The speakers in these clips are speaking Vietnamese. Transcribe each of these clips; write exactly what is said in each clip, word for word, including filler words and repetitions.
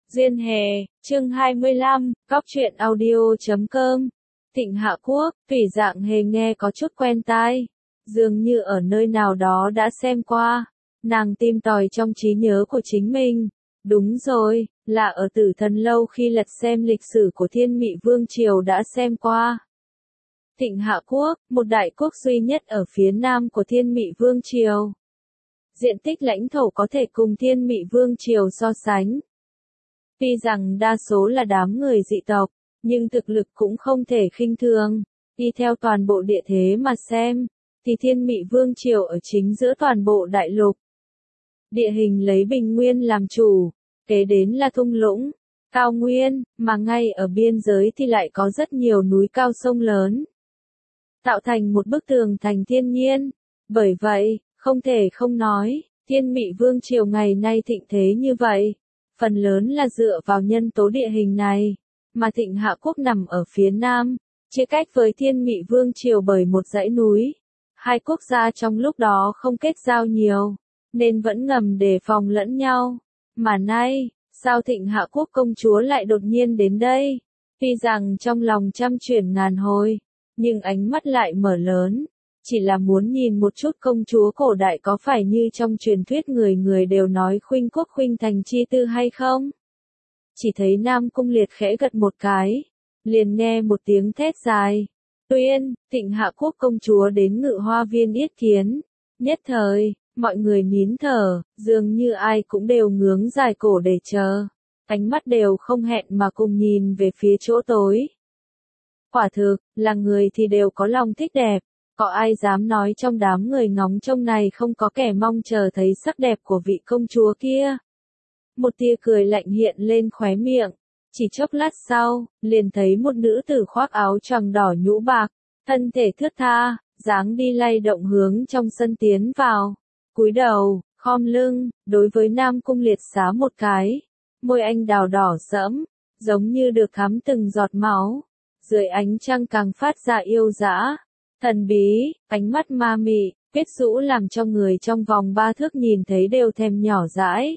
Duyên Hè, chương hai mươi lăm, Góc truyện audio chấm com. Thịnh Hạ Quốc, Thủy Dạng Hề nghe có chút quen tai, dường như ở nơi nào đó đã xem qua. Nàng tìm tòi trong trí nhớ của chính mình. Đúng rồi, là ở Tử Thần Lâu khi lật xem lịch sử của Thiên Mị Vương Triều đã xem qua. Thịnh Hạ Quốc, một đại quốc duy nhất ở phía nam của Thiên Mị Vương Triều. Diện tích lãnh thổ có thể cùng Thiên Mị Vương Triều so sánh. Tuy rằng đa số là đám người dị tộc, nhưng thực lực cũng không thể khinh thường. Đi theo toàn bộ địa thế mà xem, thì Thiên Mị Vương Triều ở chính giữa toàn bộ đại lục. Địa hình lấy bình nguyên làm chủ, kế đến là thung lũng, cao nguyên, mà ngay ở biên giới thì lại có rất nhiều núi cao sông lớn. Tạo thành một bức tường thành thiên nhiên. Bởi vậy, không thể không nói, Thiên Mị Vương Triều ngày nay thịnh thế như vậy. Phần lớn là dựa vào nhân tố địa hình này, mà Thịnh Hạ Quốc nằm ở phía nam, chia cách với Thiên Mị Vương Triều bởi một dãy núi. Hai quốc gia trong lúc đó không kết giao nhiều, nên vẫn ngầm đề phòng lẫn nhau. Mà nay, sao Thịnh Hạ Quốc công chúa lại đột nhiên đến đây? Tuy rằng trong lòng trăm chuyển ngàn hồi, nhưng ánh mắt lại mở lớn. Chỉ là muốn nhìn một chút công chúa cổ đại có phải như trong truyền thuyết người người đều nói khuynh quốc khuynh thành chi tư hay không? Chỉ thấy Nam Cung Liệt khẽ gật một cái, liền nghe một tiếng thét dài. Tuyên, Thịnh Hạ Quốc công chúa đến Ngự Hoa Viên yết kiến. Nhất thời, mọi người nín thở, dường như ai cũng đều ngướng dài cổ để chờ. Ánh mắt đều không hẹn mà cùng nhìn về phía chỗ tối. Quả thực, là người thì đều có lòng thích đẹp. Có ai dám nói trong đám người ngóng trông này không có kẻ mong chờ thấy sắc đẹp của vị công chúa kia. Một tia cười lạnh hiện lên khóe miệng. Chỉ chốc lát sau, liền thấy một nữ tử khoác áo choàng đỏ nhũ bạc, thân thể thướt tha, dáng đi lay động hướng trong sân tiến vào. Cúi đầu, khom lưng, đối với Nam Cung Liệt xá một cái. Môi anh đào đỏ sẫm, giống như được thắm từng giọt máu. Dưới ánh trăng càng phát ra yêu dã. Thần bí, ánh mắt ma mị, quyến rũ làm cho người trong vòng ba thước nhìn thấy đều thèm nhỏ dãi.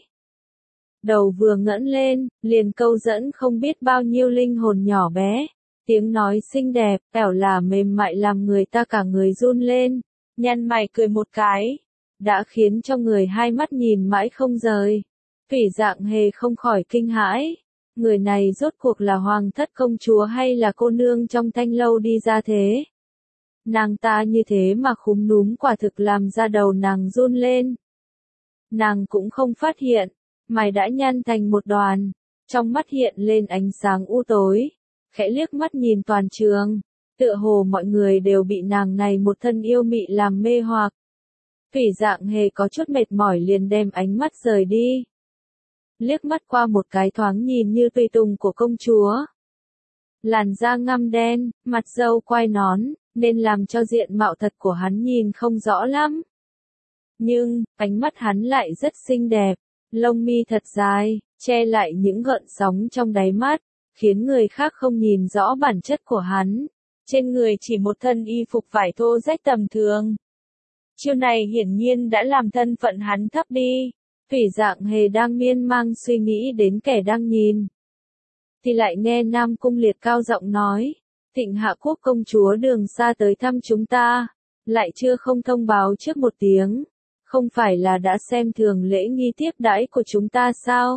Đầu vừa ngẩng lên, liền câu dẫn không biết bao nhiêu linh hồn nhỏ bé. Tiếng nói xinh đẹp, ẻo là mềm mại làm người ta cả người run lên. Nhăn mày cười một cái, đã khiến cho người hai mắt nhìn mãi không rời. Thủy Dạng Hề không khỏi kinh hãi. Người này rốt cuộc là hoàng thất công chúa hay là cô nương trong thanh lâu đi ra thế? Nàng ta như thế mà khúm núm quả thực làm ra đầu nàng run lên. Nàng cũng không phát hiện, mày đã nhăn thành một đoàn, trong mắt hiện lên ánh sáng u tối, khẽ liếc mắt nhìn toàn trường, tựa hồ mọi người đều bị nàng này một thân yêu mị làm mê hoặc. Thủy Dạng Hề có chút mệt mỏi liền đem ánh mắt rời đi. Liếc mắt qua một cái thoáng nhìn như tùy tùng của công chúa. Làn da ngăm đen, mặt râu quai nón, nên làm cho diện mạo thật của hắn nhìn không rõ lắm. Nhưng, ánh mắt hắn lại rất xinh đẹp, lông mi thật dài, che lại những gợn sóng trong đáy mắt, khiến người khác không nhìn rõ bản chất của hắn. Trên người chỉ một thân y phục vải thô rách tầm thường. Chiêu này hiển nhiên đã làm thân phận hắn thấp đi. Thủy Dạng Hề đang miên man suy nghĩ đến kẻ đang nhìn. Thì lại nghe Nam Cung Liệt cao giọng nói. Thịnh Hạ Quốc công chúa đường xa tới thăm chúng ta, lại chưa không thông báo trước một tiếng, không phải là đã xem thường lễ nghi tiếp đãi của chúng ta sao?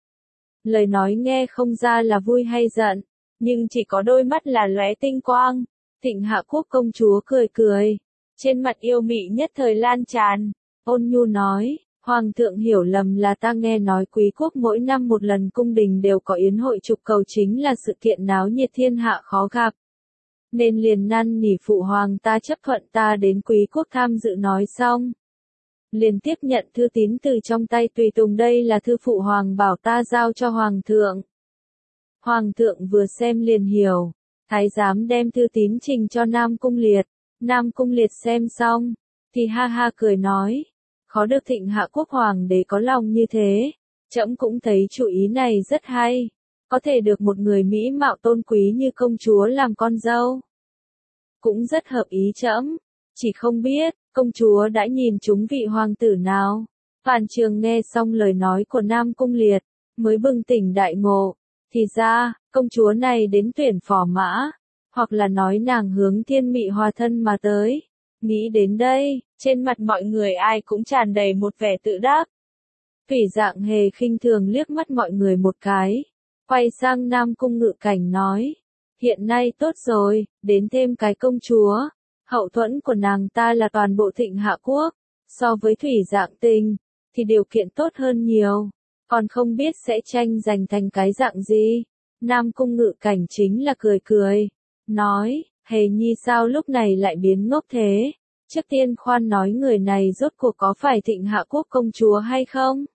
Lời nói nghe không ra là vui hay giận, nhưng chỉ có đôi mắt là lóe tinh quang. Thịnh Hạ Quốc công chúa cười cười, trên mặt yêu mị nhất thời lan tràn, ôn nhu nói, Hoàng thượng hiểu lầm là ta nghe nói quý quốc mỗi năm một lần cung đình đều có yến hội trục cầu chính là sự kiện náo nhiệt thiên hạ khó gặp. Nên liền năn nỉ phụ hoàng ta chấp thuận ta đến quý quốc tham dự nói xong. Liền tiếp nhận thư tín từ trong tay tùy tùng, đây là thư phụ hoàng bảo ta giao cho hoàng thượng. Hoàng thượng vừa xem liền hiểu, thái giám đem thư tín trình cho Nam Cung Liệt. Nam Cung Liệt xem xong, thì ha ha cười nói, khó được Thịnh Hạ Quốc hoàng đế có lòng như thế, trẫm cũng thấy chủ ý này rất hay. Có thể được một người mỹ mạo tôn quý như công chúa làm con dâu, cũng rất hợp ý trẫm. Chỉ không biết, công chúa đã nhìn trúng vị hoàng tử nào? Toàn trường nghe xong lời nói của Nam Cung Liệt, mới bừng tỉnh đại ngộ. Thì ra, công chúa này đến tuyển phò mã, hoặc là nói nàng hướng thiên mị hòa thân mà tới. Nghĩ đến đây, trên mặt mọi người ai cũng tràn đầy một vẻ tự đắc. Thủy Dạng Hề khinh thường liếc mắt mọi người một cái, quay sang Nam Cung Ngự Cảnh nói, hiện nay tốt rồi, đến thêm cái công chúa, hậu thuẫn của nàng ta là toàn bộ Thịnh Hạ Quốc, so với Thủy Dạng Tình, thì điều kiện tốt hơn nhiều, còn không biết sẽ tranh giành thành cái dạng gì. Nam Cung Ngự Cảnh chính là cười cười, nói, Hề Nhi sao lúc này lại biến ngốc thế, trước tiên khoan nói người này rốt cuộc có phải Thịnh Hạ Quốc công chúa hay không?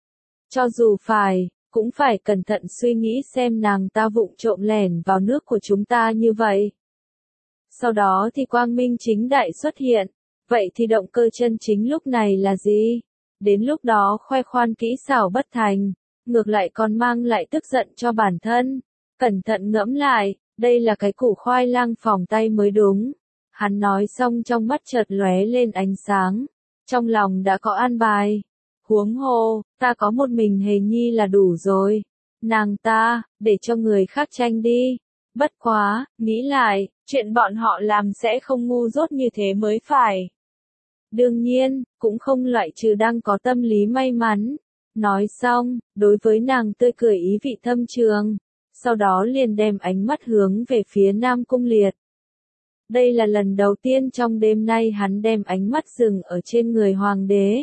Cho dù phải, cũng phải cẩn thận suy nghĩ xem nàng ta vụng trộm lẻn vào nước của chúng ta như vậy. Sau đó thì quang minh chính đại xuất hiện, vậy thì động cơ chân chính lúc này là gì? Đến lúc đó khoe khoan kỹ xảo bất thành, ngược lại còn mang lại tức giận cho bản thân. Cẩn thận ngẫm lại, đây là cái củ khoai lang phỏng tay mới đúng. Hắn nói xong trong mắt chợt lóe lên ánh sáng, trong lòng đã có an bài. Huống hồ, ta có một mình Hề Nhi là đủ rồi. Nàng ta, để cho người khác tranh đi. Bất quá, nghĩ lại, chuyện bọn họ làm sẽ không ngu dốt như thế mới phải. Đương nhiên, cũng không loại trừ đang có tâm lý may mắn. Nói xong, đối với nàng tươi cười ý vị thâm trường, sau đó liền đem ánh mắt hướng về phía Nam Cung Liệt. Đây là lần đầu tiên trong đêm nay hắn đem ánh mắt dừng ở trên người hoàng đế.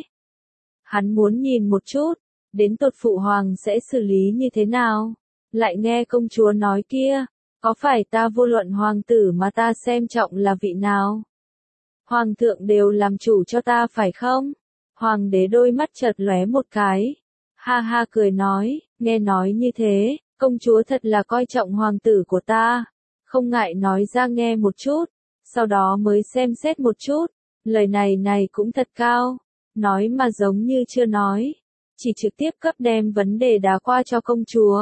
Hắn muốn nhìn một chút, đến tột phụ hoàng sẽ xử lý như thế nào. Lại nghe công chúa nói kia, có phải ta vô luận hoàng tử mà ta xem trọng là vị nào? Hoàng thượng đều làm chủ cho ta phải không? Hoàng đế đôi mắt chợt lóe một cái. Ha ha cười nói, nghe nói như thế, công chúa thật là coi trọng hoàng tử của ta. Không ngại nói ra nghe một chút, sau đó mới xem xét một chút. Lời này này cũng thật cao. Nói mà giống như chưa nói, chỉ trực tiếp cấp đem vấn đề đá qua cho công chúa.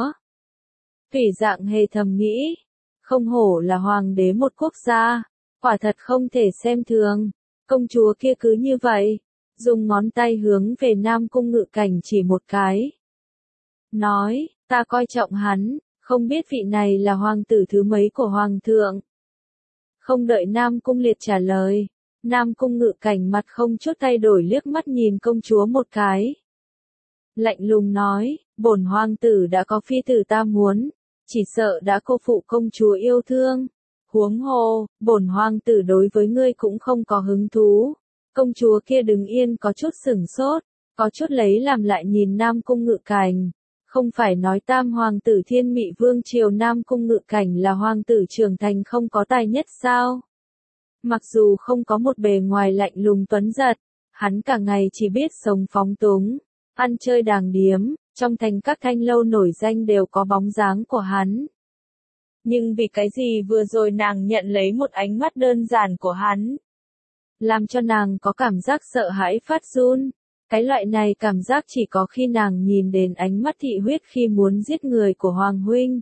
Thủy Dạng Hề thầm nghĩ, không hổ là hoàng đế một quốc gia, quả thật không thể xem thường. Công chúa kia cứ như vậy, dùng ngón tay hướng về Nam Cung Ngự Cảnh chỉ một cái. Nói, ta coi trọng hắn, không biết vị này là hoàng tử thứ mấy của hoàng thượng. Không đợi Nam Cung Liệt trả lời, Nam Cung Ngự Cảnh mặt không chút thay đổi liếc mắt nhìn công chúa một cái. Lạnh lùng nói, bổn hoàng tử đã có phi tử ta muốn, chỉ sợ đã cô phụ công chúa yêu thương. Huống hồ, bổn hoàng tử đối với ngươi cũng không có hứng thú. Công chúa kia đứng yên có chút sửng sốt, có chút lấy làm lại nhìn Nam Cung Ngự Cảnh. Không phải nói tam hoàng tử Thiên Mị Vương triều Nam Cung Ngự Cảnh là hoàng tử trưởng thành không có tài nhất sao? Mặc dù không có một bề ngoài lạnh lùng tuấn giật, hắn cả ngày chỉ biết sống phóng túng, ăn chơi đàng điếm, trong thành các thanh lâu nổi danh đều có bóng dáng của hắn. Nhưng vì cái gì vừa rồi nàng nhận lấy một ánh mắt đơn giản của hắn, làm cho nàng có cảm giác sợ hãi phát run. Cái loại này cảm giác chỉ có khi nàng nhìn đến ánh mắt thị huyết khi muốn giết người của Hoàng Huynh.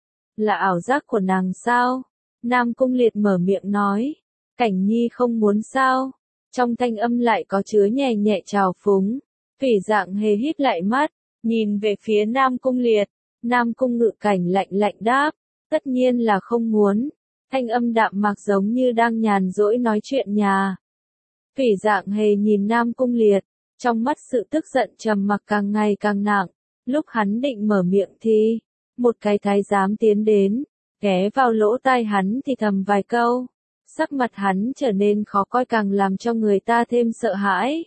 Là ảo giác của nàng sao? Nam Cung Liệt mở miệng nói. Cảnh Nhi không muốn sao? Trong thanh âm lại có chứa nhẹ nhẹ trào phúng. Thủy Dạng Hề híp lại mắt, nhìn về phía Nam Cung Liệt. Nam Cung Ngự Cảnh lạnh lạnh đáp. Tất nhiên là không muốn. Thanh âm đạm mạc giống như đang nhàn rỗi nói chuyện nhà. Thủy Dạng Hề nhìn Nam Cung Liệt. Trong mắt sự tức giận trầm mặc càng ngày càng nặng, lúc hắn định mở miệng thì, một cái thái giám tiến đến, ghé vào lỗ tai hắn thì thầm vài câu, sắc mặt hắn trở nên khó coi càng làm cho người ta thêm sợ hãi.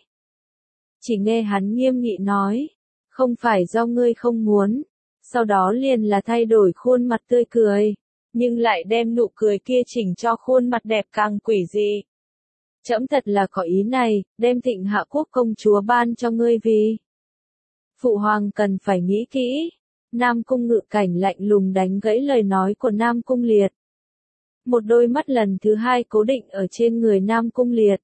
Chỉ nghe hắn nghiêm nghị nói, không phải do ngươi không muốn, sau đó liền là thay đổi khuôn mặt tươi cười, nhưng lại đem nụ cười kia chỉnh cho khuôn mặt đẹp càng quỷ dị. Trẫm thật là có ý này, đem Thịnh Hạ Quốc công chúa ban cho ngươi vì. Phụ hoàng cần phải nghĩ kỹ. Nam Cung Ngự Cảnh lạnh lùng đánh gãy lời nói của Nam Cung Liệt. Một đôi mắt lần thứ hai cố định ở trên người Nam Cung Liệt.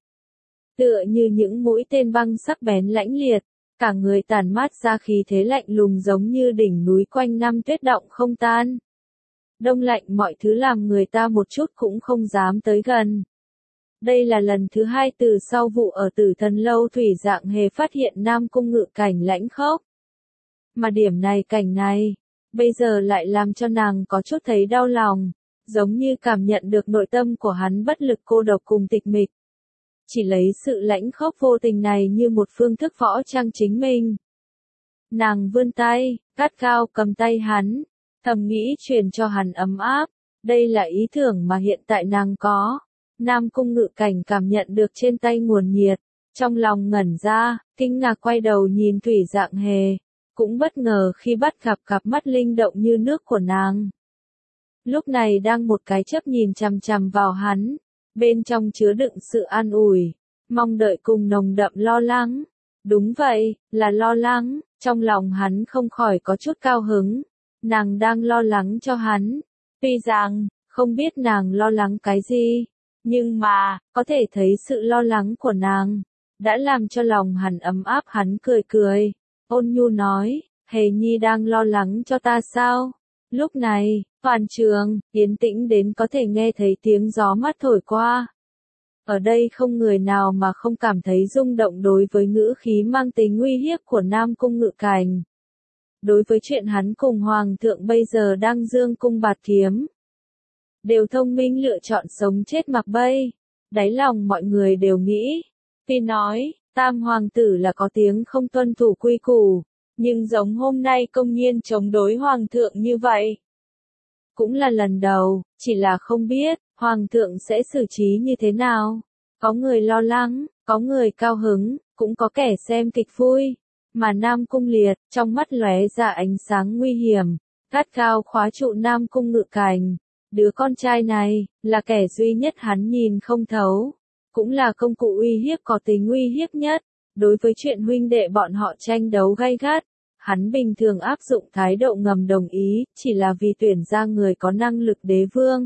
Tựa như những mũi tên băng sắc bén lãnh liệt, cả người tản mát ra khí thế lạnh lùng giống như đỉnh núi quanh năm tuyết động không tan. Đông lạnh mọi thứ làm người ta một chút cũng không dám tới gần. Đây là lần thứ hai từ sau vụ ở Tử Thần Lâu Thủy Dạng Hề phát hiện Nam Cung Ngự Cảnh lãnh khốc. Mà điểm này cảnh này, bây giờ lại làm cho nàng có chút thấy đau lòng, giống như cảm nhận được nội tâm của hắn bất lực cô độc cùng tịch mịch. Chỉ lấy sự lãnh khốc vô tình này như một phương thức võ trang chính mình. Nàng vươn tay, gắt gao cầm tay hắn, thầm nghĩ truyền cho hắn ấm áp, đây là ý tưởng mà hiện tại nàng có. Nam Cung Ngự Cảnh cảm nhận được trên tay nguồn nhiệt, trong lòng ngẩn ra, kinh ngạc quay đầu nhìn Thủy Dạng Hề, cũng bất ngờ khi bắt gặp cặp mắt linh động như nước của nàng. Lúc này đang một cái chớp nhìn chằm chằm vào hắn, bên trong chứa đựng sự an ủi, mong đợi cùng nồng đậm lo lắng. Đúng vậy, là lo lắng, trong lòng hắn không khỏi có chút cao hứng, nàng đang lo lắng cho hắn, tuy rằng, không biết nàng lo lắng cái gì, nhưng mà, có thể thấy sự lo lắng của nàng, đã làm cho lòng hắn ấm áp. Hắn cười cười, ôn nhu nói, Hề Nhi đang lo lắng cho ta sao? Lúc này, toàn trường, yên tĩnh đến có thể nghe thấy tiếng gió mát thổi qua. Ở đây không người nào mà không cảm thấy rung động đối với ngữ khí mang tính uy hiếp của Nam Cung Ngự Cảnh. Đối với chuyện hắn cùng Hoàng thượng bây giờ đang dương cung bạt kiếm, đều thông minh lựa chọn sống chết mặc bay, đáy lòng mọi người đều nghĩ, tuy nói, Tam Hoàng tử là có tiếng không tuân thủ quy củ, nhưng giống hôm nay công nhiên chống đối Hoàng thượng như vậy. Cũng là lần đầu, chỉ là không biết, Hoàng thượng sẽ xử trí như thế nào. Có người lo lắng, có người cao hứng, cũng có kẻ xem kịch vui. Mà Nam Cung Liệt, trong mắt lóe ra ánh sáng nguy hiểm, gắt gao khóa trụ Nam Cung Ngự Cảnh. Đứa con trai này, là kẻ duy nhất hắn nhìn không thấu. Cũng là công cụ uy hiếp có tính uy hiếp nhất. Đối với chuyện huynh đệ bọn họ tranh đấu gay gắt, hắn bình thường áp dụng thái độ ngầm đồng ý, chỉ là vì tuyển ra người có năng lực đế vương.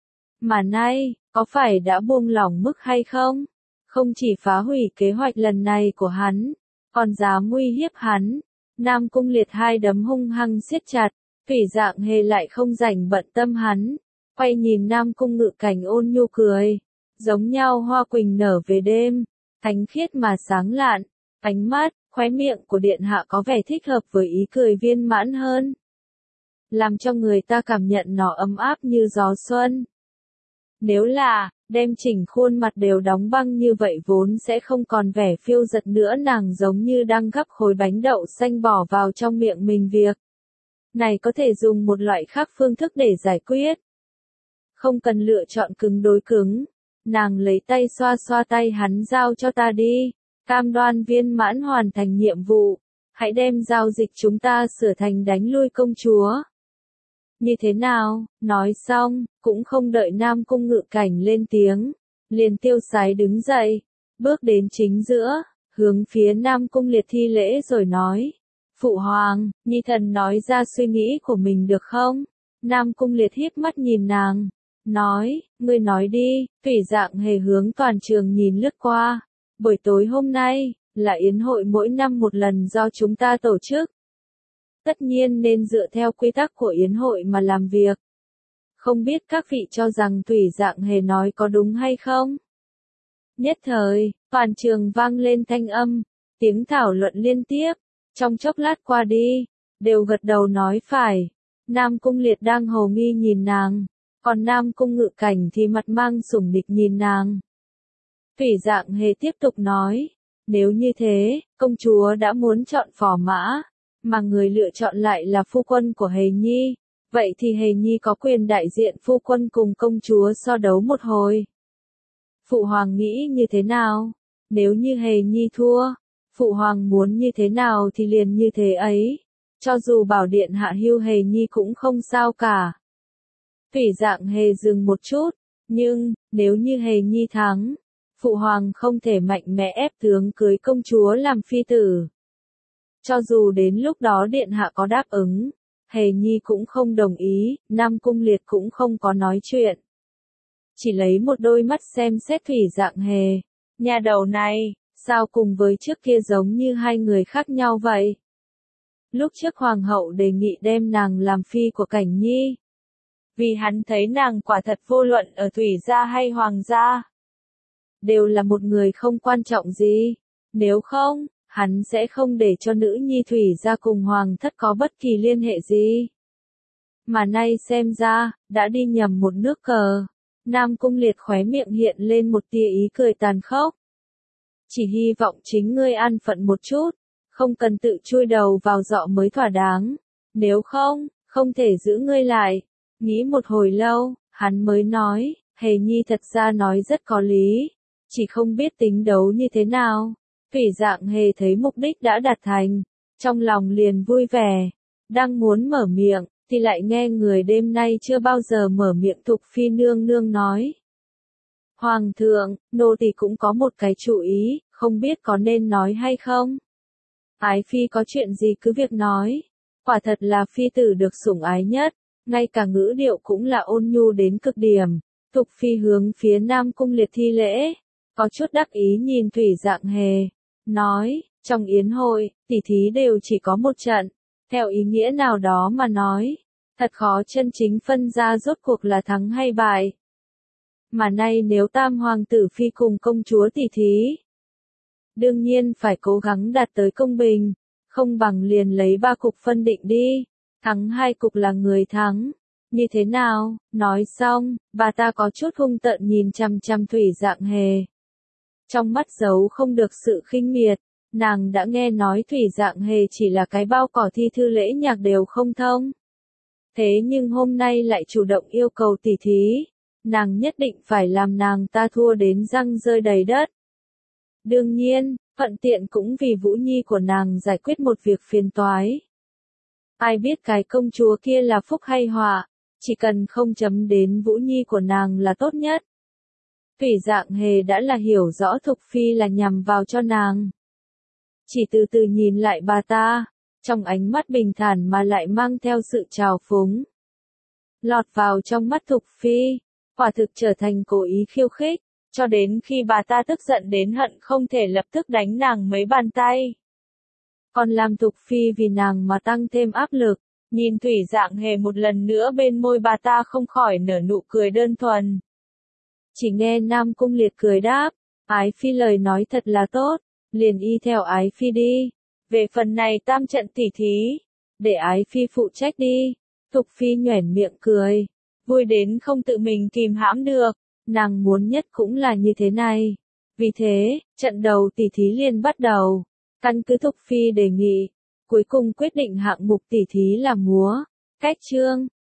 Mà nay, có phải đã buông lỏng mức hay không? Không chỉ phá hủy kế hoạch lần này của hắn, còn dám uy hiếp hắn. Nam Cung Liệt hai đấm hung hăng siết chặt, Thủy Dạng Hề lại không rảnh bận tâm hắn, quay nhìn Nam Cung Ngự Cảnh ôn nhu cười, giống nhau hoa quỳnh nở về đêm, thánh khiết mà sáng lạn, ánh mắt, khóe miệng của điện hạ có vẻ thích hợp với ý cười viên mãn hơn, làm cho người ta cảm nhận nó ấm áp như gió xuân. Nếu là, đem chỉnh khuôn mặt đều đóng băng như vậy vốn sẽ không còn vẻ phiêu giật nữa, nàng giống như đang gắp khối bánh đậu xanh bỏ vào trong miệng mình. Việc này có thể dùng một loại khác phương thức để giải quyết. Không cần lựa chọn cứng đối cứng. Nàng lấy tay xoa xoa tay hắn, giao cho ta đi. Cam đoan viên mãn hoàn thành nhiệm vụ. Hãy đem giao dịch chúng ta sửa thành đánh lui công chúa. Như thế nào? Nói xong, cũng không đợi Nam Cung Ngự Cảnh lên tiếng, liền tiêu sái đứng dậy, bước đến chính giữa, hướng phía Nam Cung Liệt thi lễ rồi nói, Phụ Hoàng, Nhi thần nói ra suy nghĩ của mình được không? Nam Cung Liệt híp mắt nhìn nàng, nói, ngươi nói đi. Thủy Dạng Hề hướng toàn trường nhìn lướt qua, buổi tối hôm nay, là yến hội mỗi năm một lần do chúng ta tổ chức. Tất nhiên nên dựa theo quy tắc của yến hội mà làm việc. Không biết các vị cho rằng Thủy Dạng Hề nói có đúng hay không? Nhất thời, toàn trường vang lên thanh âm, tiếng thảo luận liên tiếp, trong chốc lát qua đi, đều gật đầu nói phải. Nam Cung Liệt đang hồ nghi nhìn nàng, còn Nam Cung Ngự Cảnh thì mặt mang sủng địch nhìn nàng. Thủy Dạng Hề tiếp tục nói, nếu như thế, công chúa đã muốn chọn phò mã, mà người lựa chọn lại là phu quân của Hề Nhi, vậy thì Hề Nhi có quyền đại diện phu quân cùng công chúa so đấu một hồi. Phụ Hoàng nghĩ như thế nào? Nếu như Hề Nhi thua, Phụ Hoàng muốn như thế nào thì liền như thế ấy. Cho dù bảo điện hạ hưu Hề Nhi cũng không sao cả. Thủy Dạng Hề dừng một chút, nhưng, nếu như Hề Nhi thắng, Phụ Hoàng không thể mạnh mẽ ép tướng cưới công chúa làm phi tử. Cho dù đến lúc đó điện hạ có đáp ứng, Hề Nhi cũng không đồng ý, Nam Cung Liệt cũng không có nói chuyện. Chỉ lấy một đôi mắt xem xét Thủy Dạng Hề. Nhà đầu này, sao cùng với trước kia giống như hai người khác nhau vậy? Lúc trước Hoàng hậu đề nghị đem nàng làm phi của Cảnh Nhi. Vì hắn thấy nàng quả thật vô luận ở Thủy gia hay Hoàng gia, đều là một người không quan trọng gì. Nếu không, hắn sẽ không để cho nữ nhi Thủy gia cùng hoàng thất có bất kỳ liên hệ gì. Mà nay xem ra, đã đi nhầm một nước cờ. Nam Cung Liệt khóe miệng hiện lên một tia ý cười tàn khốc. Chỉ hy vọng chính ngươi an phận một chút, không cần tự chui đầu vào giọ mới thỏa đáng. Nếu không, không thể giữ ngươi lại. Nghĩ một hồi lâu, hắn mới nói, Hề Nhi thật ra nói rất có lý, chỉ không biết tính đấu như thế nào. Thủy Dạng Hề thấy mục đích đã đạt thành, trong lòng liền vui vẻ, đang muốn mở miệng, thì lại nghe người đêm nay chưa bao giờ mở miệng Thục Phi nương nương nói. Hoàng thượng, nô tỳ cũng có một cái chủ ý, không biết có nên nói hay không? Ái Phi có chuyện gì cứ việc nói, quả thật là Phi tử được sủng ái nhất, ngay cả ngữ điệu cũng là ôn nhu đến cực điểm. Thục Phi hướng phía Nam Cung Liệt thi lễ, có chút đắc ý nhìn Thủy Dạng Hề, nói, trong yến hội, tỷ thí đều chỉ có một trận, theo ý nghĩa nào đó mà nói, thật khó chân chính phân ra rốt cuộc là thắng hay bại. Mà nay nếu tam hoàng tử Phi cùng công chúa tỷ thí, đương nhiên phải cố gắng đạt tới công bình, không bằng liền lấy ba cục phân định đi, thắng hai cục là người thắng. Như thế nào? Nói xong, bà ta có chút hung tợn nhìn chằm chằm Thủy Dạng Hề. Trong mắt giấu không được sự khinh miệt, nàng đã nghe nói Thủy Dạng Hề chỉ là cái bao cỏ thi thư lễ nhạc đều không thông. Thế nhưng hôm nay lại chủ động yêu cầu tỷ thí, nàng nhất định phải làm nàng ta thua đến răng rơi đầy đất. Đương nhiên, thuận tiện cũng vì Vũ Nhi của nàng giải quyết một việc phiền toái. Ai biết cái công chúa kia là phúc hay họa, chỉ cần không chấm đến Vũ Nhi của nàng là tốt nhất. Thủy Dạng Hề đã là hiểu rõ Thục Phi là nhằm vào cho nàng. Chỉ từ từ nhìn lại bà ta, trong ánh mắt bình thản mà lại mang theo sự trào phúng. Lọt vào trong mắt Thục Phi, quả thực trở thành cố ý khiêu khích, cho đến khi bà ta tức giận đến hận không thể lập tức đánh nàng mấy bàn tay. Còn làm Thục Phi vì nàng mà tăng thêm áp lực, nhìn Thủy Dạng Hề một lần nữa bên môi bà ta không khỏi nở nụ cười đơn thuần. Chỉ nghe Nam Cung Liệt cười đáp, Ái Phi lời nói thật là tốt, liền y theo Ái Phi đi. Về phần này tam trận tỉ thí, để Ái Phi phụ trách đi. Thục Phi nhoẻn miệng cười, vui đến không tự mình kìm hãm được, nàng muốn nhất cũng là như thế này. Vì thế, trận đầu tỉ thí liền bắt đầu, căn cứ Thục Phi đề nghị, cuối cùng quyết định hạng mục tỉ thí là múa, cách chương.